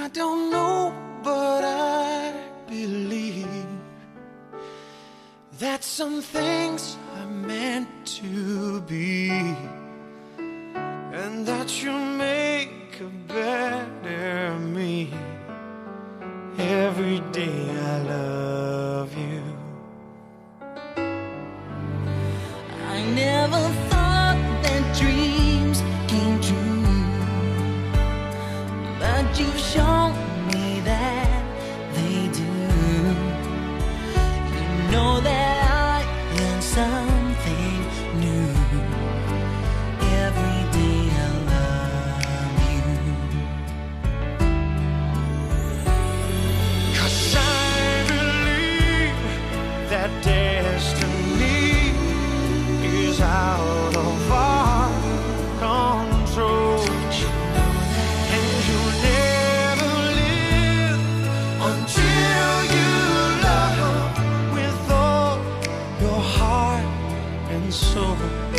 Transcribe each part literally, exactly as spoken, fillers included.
don't know, but I believe that some things are meant to be, and that you make a better me. Every day I love you. I never thought that dreams came true, but you've shown me that they do. You know that I learned something new. Every day I love you. 'Cause I believe that destiny is out of our control, and you'll never live until you love with all your heart and soul.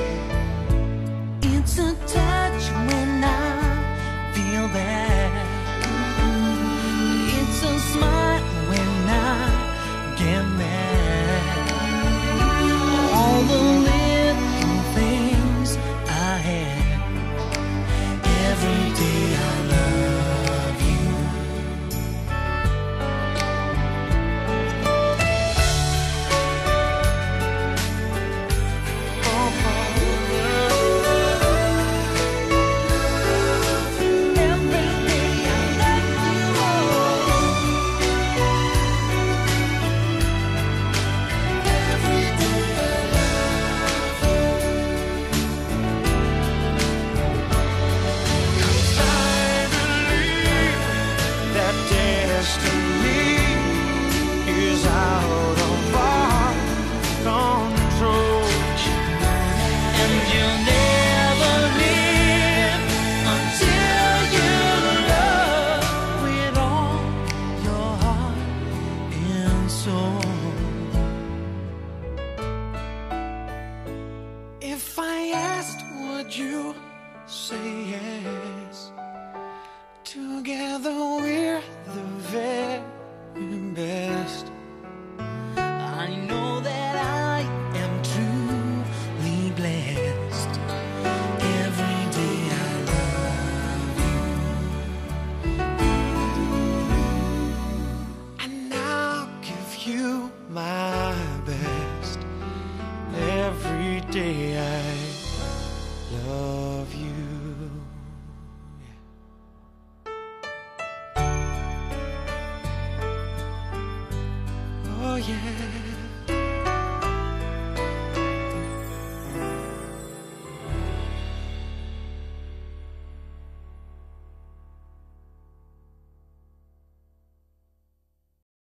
It's a touch when I feel bad. It's a smile when I get mad. All the little things I had. Every day I love you. Every day I love you. Every day I love you. I believe that destiny is out of our control, And you'll never live until you love with all your heart and soul. If I asked, would you say yes? Together we're the very best. I know that I am truly blessed. Every day I love you. And I'll give you my best. Every day I love you. Oh yeah.